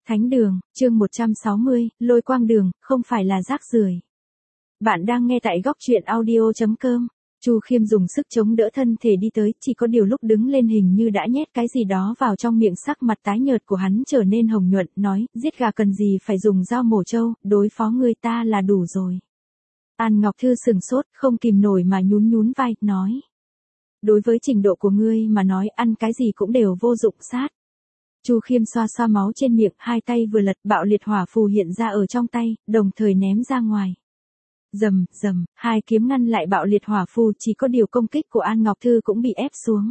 Thánh đường, chương 160, Lôi Quang Đường, không phải là rác rưởi. Bạn đang nghe tại góc truyện audio.com. Chu Khiêm dùng sức chống đỡ thân thể đi tới, chỉ có điều lúc đứng lên hình như đã nhét cái gì đó vào trong miệng, sắc mặt tái nhợt của hắn trở nên hồng nhuận, nói, giết gà cần gì phải dùng dao mổ trâu, đối phó người ta là đủ rồi. An Ngọc Thư sừng sốt, không kìm nổi mà nhún nhún vai, nói. Đối với trình độ của ngươi mà nói, ăn cái gì cũng đều vô dụng sát. Chu Khiêm xoa xoa máu trên miệng, hai tay vừa lật, bạo liệt hỏa phù hiện ra ở trong tay, đồng thời ném ra ngoài. Rầm, rầm, hai kiếm ngăn lại bạo liệt hỏa phù, chỉ có điều công kích của An Ngọc Thư cũng bị ép xuống.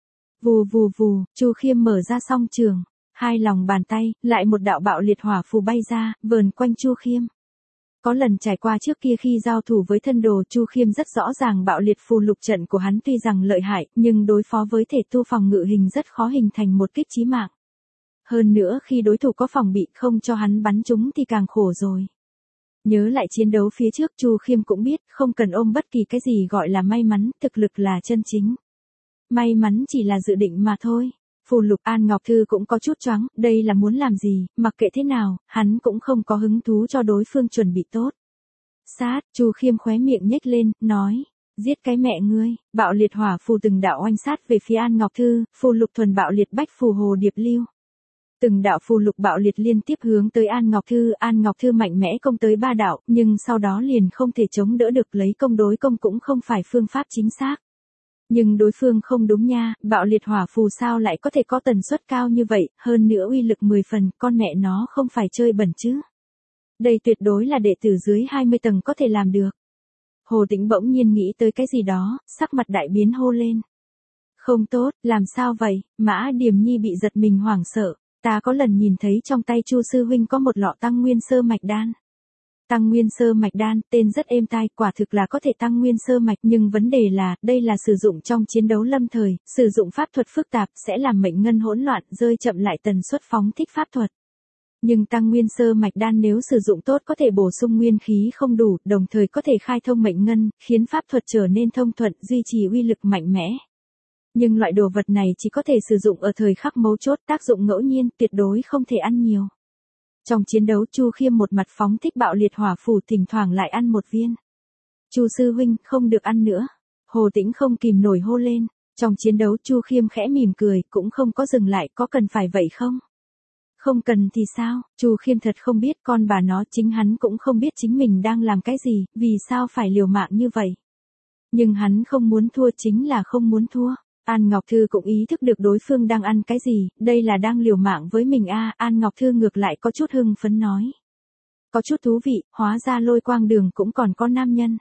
Vù vù vù, Chu Khiêm mở ra song trường, hai lòng bàn tay, lại một đạo bạo liệt hỏa phù bay ra, vờn quanh Chu Khiêm. Có lần trải qua trước kia khi giao thủ với thân đồ, Chu Khiêm rất rõ ràng bạo liệt phù lục trận của hắn tuy rằng lợi hại, nhưng đối phó với thể tu phòng ngự hình rất khó hình thành một kích chí mạng. Hơn nữa khi đối thủ có phòng bị không cho hắn bắn trúng thì càng khổ rồi. Nhớ lại chiến đấu phía trước, Chu Khiêm cũng biết không cần ôm bất kỳ cái gì gọi là may mắn, thực lực là chân chính. May mắn chỉ là dự định mà thôi. Phù lục. An Ngọc Thư cũng có chút choáng, đây là muốn làm gì, mặc kệ thế nào, hắn cũng không có hứng thú cho đối phương chuẩn bị tốt. Sát, Chu Khiêm khóe miệng nhếch lên, nói. Giết cái mẹ ngươi. Bạo liệt hỏa phù từng đạo oanh sát về phía An Ngọc Thư, phù lục thuần bạo liệt bách phù hồ điệp lưu. Từng đạo phù lục bạo liệt liên tiếp hướng tới An Ngọc Thư mạnh mẽ công tới ba đạo, nhưng sau đó liền không thể chống đỡ được, lấy công đối công cũng không phải phương pháp chính xác. Nhưng đối phương không đúng nha, bạo liệt hỏa phù sao lại có thể có tần suất cao như vậy, hơn nữa uy lực 10 phần, con mẹ nó không phải chơi bẩn chứ. Đây tuyệt đối là đệ tử dưới 20 tầng có thể làm được. Hồ Tĩnh bỗng nhiên nghĩ tới cái gì đó, sắc mặt đại biến hô lên. Không tốt, làm sao vậy? Mã Điềm Nhi bị giật mình hoảng sợ. Ta có lần nhìn thấy trong tay Chu sư huynh có một lọ tăng nguyên sơ mạch đan. Tăng nguyên sơ mạch đan, tên rất êm tai, quả thực là có thể tăng nguyên sơ mạch, nhưng vấn đề là, đây là sử dụng trong chiến đấu lâm thời, sử dụng pháp thuật phức tạp, sẽ làm mệnh ngân hỗn loạn, rơi chậm lại tần suất phóng thích pháp thuật. Nhưng tăng nguyên sơ mạch đan nếu sử dụng tốt có thể bổ sung nguyên khí không đủ, đồng thời có thể khai thông mệnh ngân, khiến pháp thuật trở nên thông thuận, duy trì uy lực mạnh mẽ. Nhưng loại đồ vật này chỉ có thể sử dụng ở thời khắc mấu chốt, tác dụng ngẫu nhiên, tuyệt đối không thể ăn nhiều. Trong chiến đấu, Chu Khiêm một mặt phóng thích bạo liệt hỏa phù, thỉnh thoảng lại ăn một viên. Chu sư huynh, không được ăn nữa. Hồ Tĩnh không kìm nổi hô lên. Trong chiến đấu, Chu Khiêm khẽ mỉm cười, cũng không có dừng lại, có cần phải vậy không? Không cần thì sao? Chu Khiêm thật không biết, con bà nó, chính hắn cũng không biết chính mình đang làm cái gì, vì sao phải liều mạng như vậy. Nhưng hắn không muốn thua, chính là không muốn thua. An Ngọc Thư cũng ý thức được đối phương đang ăn cái gì, đây là đang liều mạng với mình a. An Ngọc Thư ngược lại có chút hưng phấn nói. Có chút thú vị, hóa ra Lôi Quang Đường cũng còn có nam nhân.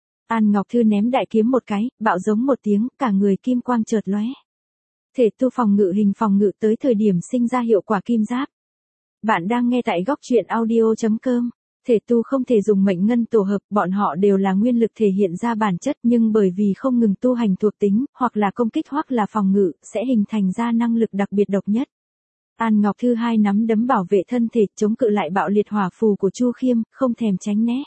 An Ngọc Thư ném đại kiếm một cái, bạo giống một tiếng, cả người kim quang chợt lóe. Thể tu phòng ngự hình phòng ngự tới thời điểm sinh ra hiệu quả kim giáp. Bạn đang nghe tại góc truyện audio.com. Thể tu không thể dùng mệnh ngân tổ hợp, bọn họ đều là nguyên lực thể hiện ra bản chất, nhưng bởi vì không ngừng tu hành thuộc tính, hoặc là công kích hoặc là phòng ngự, sẽ hình thành ra năng lực đặc biệt độc nhất. An Ngọc Thư hai nắm đấm bảo vệ thân thể, chống cự lại bạo liệt hỏa phù của Chu Khiêm, không thèm tránh né.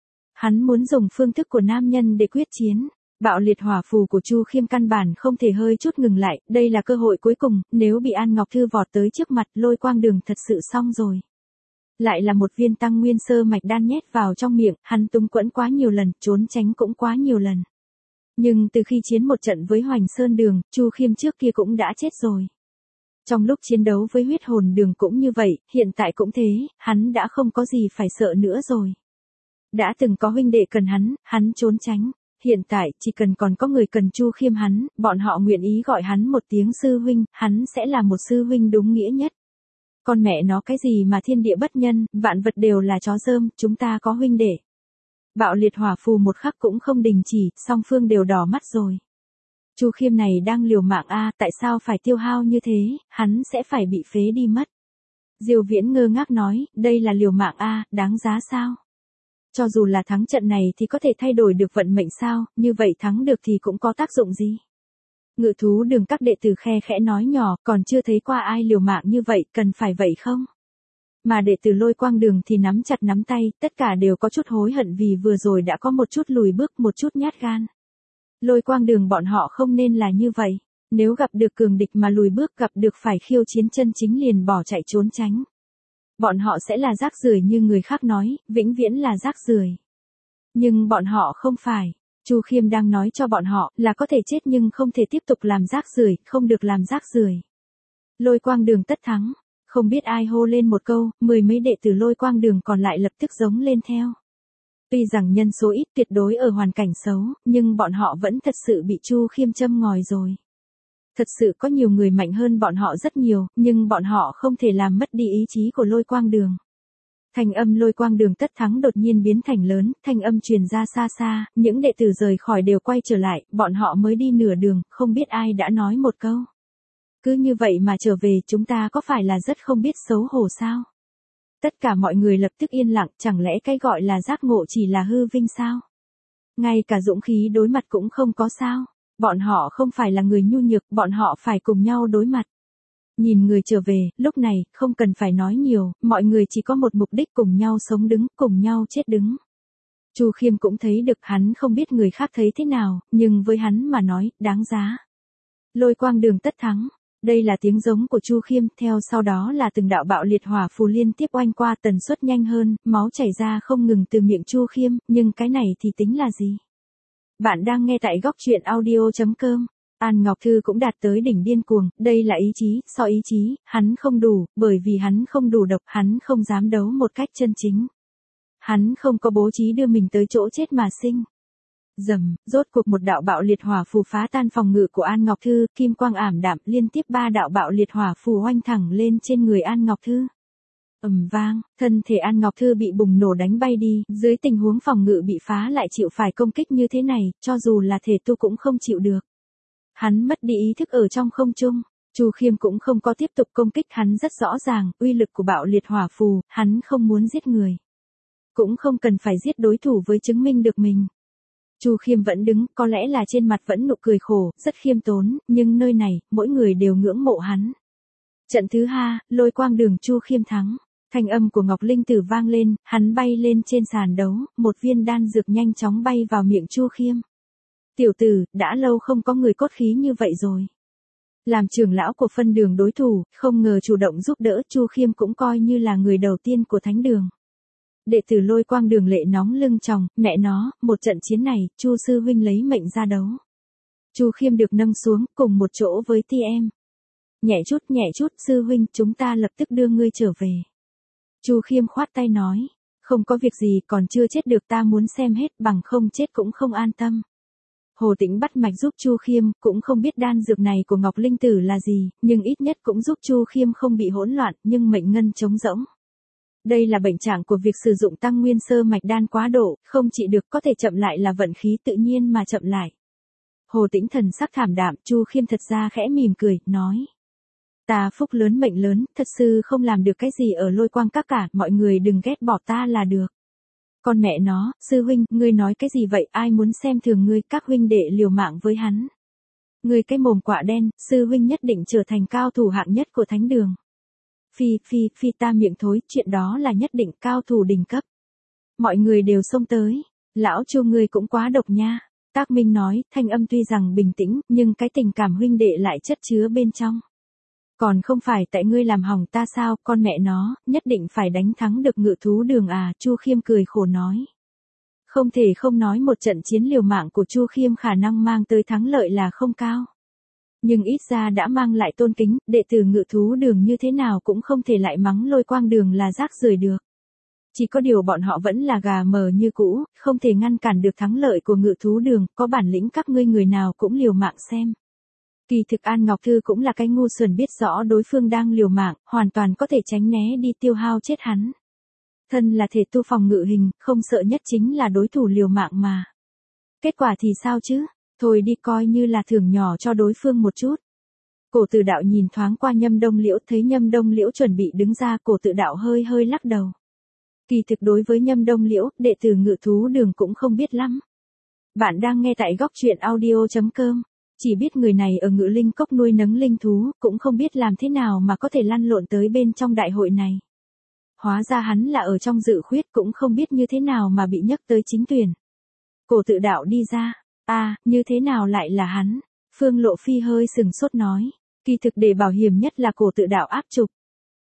Hắn muốn dùng phương thức của nam nhân để quyết chiến. Bạo liệt hỏa phù của Chu Khiêm căn bản không thể hơi chút ngừng lại, đây là cơ hội cuối cùng, nếu bị An Ngọc Thư vọt tới trước mặt, Lôi Quang Đường thật sự xong rồi. Lại là một viên tăng nguyên sơ mạch đan nhét vào trong miệng, hắn túng quẫn quá nhiều lần, trốn tránh cũng quá nhiều lần. Nhưng từ khi chiến một trận với Hoành Sơn Đường, Chu Khiêm trước kia cũng đã chết rồi. Trong lúc chiến đấu với huyết hồn đường cũng như vậy, hiện tại cũng thế, hắn đã không có gì phải sợ nữa rồi. Đã từng có huynh đệ cần hắn trốn tránh. Hiện tại, chỉ cần còn có người cần Chu Khiêm bọn họ nguyện ý gọi hắn một tiếng sư huynh, hắn sẽ là một sư huynh đúng nghĩa nhất. Con mẹ nó cái gì mà thiên địa bất nhân, vạn vật đều là chó rơm, chúng ta có huynh đệ. Bạo liệt hỏa phù một khắc cũng không đình chỉ, song phương đều đỏ mắt rồi. Chu Khiêm này đang liều mạng a, tại sao phải tiêu hao như thế, hắn sẽ phải bị phế đi mất. Diêu Viễn ngơ ngác nói, đây là liều mạng a, đáng giá sao? Cho dù là thắng trận này thì có thể thay đổi được vận mệnh sao, như vậy thắng được thì cũng có tác dụng gì? Ngự thú đường các đệ tử khe khẽ nói nhỏ, còn chưa thấy qua ai liều mạng như vậy, cần phải vậy không? Mà đệ tử Lôi Quang Đường thì nắm chặt nắm tay, tất cả đều có chút hối hận vì vừa rồi đã có một chút lùi bước, một chút nhát gan. Lôi Quang Đường bọn họ không nên là như vậy. Nếu gặp được cường địch mà lùi bước, gặp được phải khiêu chiến chân chính liền bỏ chạy trốn tránh. Bọn họ sẽ là rác rưởi như người khác nói, vĩnh viễn là rác rưởi. Nhưng bọn họ không phải. Chu Khiêm đang nói cho bọn họ là có thể chết nhưng không thể tiếp tục làm rác rưởi, không được làm rác rưởi. Lôi Quang Đường tất thắng. Không biết ai hô lên một câu, 10 mấy đệ tử Lôi Quang Đường còn lại lập tức giống lên theo. Tuy rằng nhân số ít tuyệt đối ở hoàn cảnh xấu, nhưng bọn họ vẫn thật sự bị Chu Khiêm châm ngòi rồi. Thật sự có nhiều người mạnh hơn bọn họ rất nhiều, nhưng bọn họ không thể làm mất đi ý chí của Lôi Quang Đường. Thanh âm Lôi Quang Đường tất thắng đột nhiên biến thành lớn, thanh âm truyền ra xa xa, những đệ tử rời khỏi đều quay trở lại, bọn họ mới đi nửa đường, không biết ai đã nói một câu. Cứ như vậy mà trở về, chúng ta có phải là rất không biết xấu hổ sao? Tất cả mọi người lập tức yên lặng, chẳng lẽ cái gọi là giác ngộ chỉ là hư vinh sao? Ngay cả dũng khí đối mặt cũng không có sao? Bọn họ không phải là người nhu nhược, bọn họ phải cùng nhau đối mặt. Nhìn người trở về, lúc này, không cần phải nói nhiều, mọi người chỉ có một mục đích cùng nhau sống đứng, cùng nhau chết đứng. Chu Khiêm cũng thấy được, hắn không biết người khác thấy thế nào, nhưng với hắn mà nói, đáng giá. Lôi Quang Đường tất thắng. Đây là tiếng giống của Chu Khiêm, theo sau đó là từng đạo bạo liệt hỏa phù liên tiếp oanh qua, tần suất nhanh hơn, máu chảy ra không ngừng từ miệng Chu Khiêm, nhưng cái này thì tính là gì? Bạn đang nghe tại góc truyện audio.com. An Ngọc Thư cũng đạt tới đỉnh điên cuồng, đây là ý chí, so ý chí, hắn không đủ, bởi vì hắn không đủ độc, hắn không dám đấu một cách chân chính. Hắn không có bố trí đưa mình tới chỗ chết mà sinh. Rầm, rốt cuộc một đạo bạo liệt hỏa phù phá tan phòng ngự của An Ngọc Thư, kim quang ảm đạm, liên tiếp 3 đạo bạo liệt hỏa phù oanh thẳng lên trên người An Ngọc Thư. Ầm vang, thân thể An Ngọc Thư bị bùng nổ đánh bay đi, dưới tình huống phòng ngự bị phá lại chịu phải công kích như thế này, cho dù là thể tu cũng không chịu được. Hắn mất đi ý thức ở trong không trung. Chu Khiêm cũng không có tiếp tục công kích, hắn rất rõ ràng, uy lực của bạo liệt hỏa phù, hắn không muốn giết người. Cũng không cần phải giết đối thủ với chứng minh được mình. Chu Khiêm vẫn đứng, có lẽ là trên mặt vẫn nụ cười khổ, rất khiêm tốn, nhưng nơi này, mỗi người đều ngưỡng mộ hắn. Trận thứ 2, Lôi Quang Đường Chu Khiêm thắng. Thanh âm của Ngọc Linh Tử vang lên, hắn bay lên trên sàn đấu, một viên đan dược nhanh chóng bay vào miệng Chu Khiêm. Tiểu tử, đã lâu không có người cốt khí như vậy rồi. Làm trưởng lão của phân đường đối thủ, không ngờ chủ động giúp đỡ, Chu Khiêm cũng coi như là người đầu tiên của thánh đường. Đệ tử Lôi Quang Đường lệ nóng lưng tròng, mẹ nó, một trận chiến này, Chu sư huynh lấy mệnh ra đấu. Chu Khiêm được nâng xuống, cùng một chỗ với ti em. Nhẹ chút, sư huynh, chúng ta lập tức đưa ngươi trở về. Chu Khiêm khoát tay nói, không có việc gì, còn chưa chết được, ta muốn xem hết, bằng không chết cũng không an tâm. Hồ Tĩnh bắt mạch giúp Chu Khiêm, cũng không biết đan dược này của Ngọc Linh Tử là gì, nhưng ít nhất cũng giúp Chu Khiêm không bị hỗn loạn, nhưng mệnh ngân trống rỗng. Đây là bệnh trạng của việc sử dụng tăng nguyên sơ mạch đan quá độ, không trị được, có thể chậm lại là vận khí tự nhiên mà chậm lại. Hồ Tĩnh thần sắc thảm đạm, Chu Khiêm thật ra khẽ mỉm cười, nói. Ta phúc lớn mệnh lớn, thật sự không làm được cái gì ở Lôi Quang các cả, mọi người đừng ghét bỏ ta là được. Con mẹ nó, sư huynh, ngươi nói cái gì vậy, ai muốn xem thường ngươi, các huynh đệ liều mạng với hắn. Ngươi cái mồm quạ đen, sư huynh nhất định trở thành cao thủ hạng nhất của thánh đường. Phi ta miệng thối, chuyện đó là nhất định cao thủ đỉnh cấp. Mọi người đều xông tới. Lão Chu ngươi cũng quá độc nha. Tác Minh nói, thanh âm tuy rằng bình tĩnh, nhưng cái tình cảm huynh đệ lại chất chứa bên trong. Còn không phải tại ngươi làm hỏng ta sao, con mẹ nó, nhất định phải đánh thắng được Ngự Thú Đường à, Chu Khiêm cười khổ nói. Không thể không nói một trận chiến liều mạng của Chu Khiêm khả năng mang tới thắng lợi là không cao. Nhưng ít ra đã mang lại tôn kính, đệ tử Ngự Thú Đường như thế nào cũng không thể lại mắng Lôi Quang Đường là rác rưởi được. Chỉ có điều bọn họ vẫn là gà mờ như cũ, không thể ngăn cản được thắng lợi của Ngự Thú Đường, có bản lĩnh các ngươi người nào cũng liều mạng xem. Kỳ thực An Ngọc Thư cũng là cái ngu xuẩn, biết rõ đối phương đang liều mạng, hoàn toàn có thể tránh né đi tiêu hao chết hắn. Thân là thể tu phòng ngự hình, không sợ nhất chính là đối thủ liều mạng mà. Kết quả thì sao chứ? Thôi đi, coi như là thưởng nhỏ cho đối phương một chút. Cổ Tự Đạo nhìn thoáng qua Nhâm Đông Liễu, thấy Nhâm Đông Liễu chuẩn bị đứng ra, Cổ Tự Đạo hơi hơi lắc đầu. Kỳ thực đối với Nhâm Đông Liễu, đệ tử Ngự Thú Đường cũng không biết lắm. Bạn đang nghe tại góc truyện audio.com. Chỉ biết người này ở Ngự Linh Cốc nuôi nấng linh thú, cũng không biết làm thế nào mà có thể lăn lộn tới bên trong đại hội này. Hóa ra hắn là ở trong dự khuyết, cũng không biết như thế nào mà bị nhấc tới chính tuyển. Cổ Tự Đạo đi ra, như thế nào lại là hắn? Phương Lộ Phi hơi sừng sốt nói, kỳ thực để bảo hiểm nhất là Cổ Tự Đạo áp trục.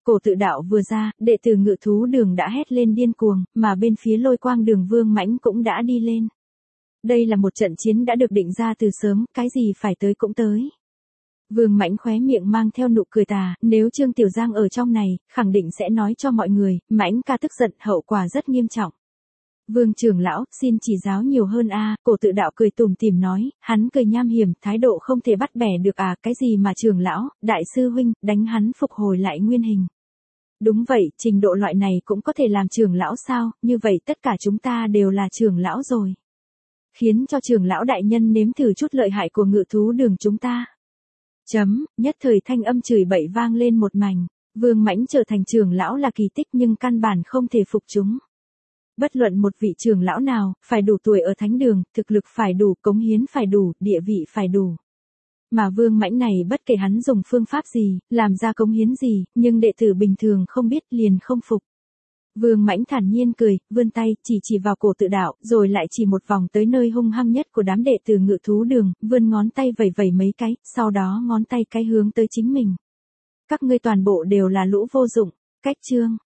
Cổ tự đạo vừa ra, đệ tử Ngự thú đường đã hét lên điên cuồng, mà bên phía Lôi Quang đường Vương Mãnh cũng đã đi lên. Đây là một trận chiến đã được định ra từ sớm, cái gì phải tới cũng tới. Vương Mãnh khóe miệng mang theo nụ cười tà, nếu Trương Tiểu Giang ở trong này, khẳng định sẽ nói cho mọi người, Mãnh ca tức giận, hậu quả rất nghiêm trọng. Vương trưởng lão, xin chỉ giáo nhiều hơn a. Cổ tự đạo cười tủm tỉm nói, hắn cười nham hiểm, thái độ không thể bắt bẻ được à, cái gì mà trưởng lão, đại sư huynh, đánh hắn phục hồi lại nguyên hình. Đúng vậy, trình độ loại này cũng có thể làm trưởng lão sao, như vậy tất cả chúng ta đều là trưởng lão rồi. Khiến cho trưởng lão đại nhân nếm thử chút lợi hại của Ngự thú đường chúng ta. Nhất thời thanh âm chửi bậy vang lên một mảnh, Vương Mãnh trở thành trưởng lão là kỳ tích nhưng căn bản không thể phục chúng. Bất luận một vị trưởng lão nào, phải đủ tuổi ở thánh đường, thực lực phải đủ, cống hiến phải đủ, địa vị phải đủ. Mà Vương Mãnh này bất kể hắn dùng phương pháp gì, làm ra cống hiến gì, nhưng đệ tử bình thường không biết liền không phục. Vương Mãnh thản nhiên cười, vươn tay, chỉ vào cổ tự đạo, rồi lại chỉ một vòng tới nơi hung hăng nhất của đám đệ tử Ngự thú đường, vươn ngón tay vẩy mấy cái, sau đó ngón tay cái hướng tới chính mình. Các ngươi toàn bộ đều là lũ vô dụng, cách chương.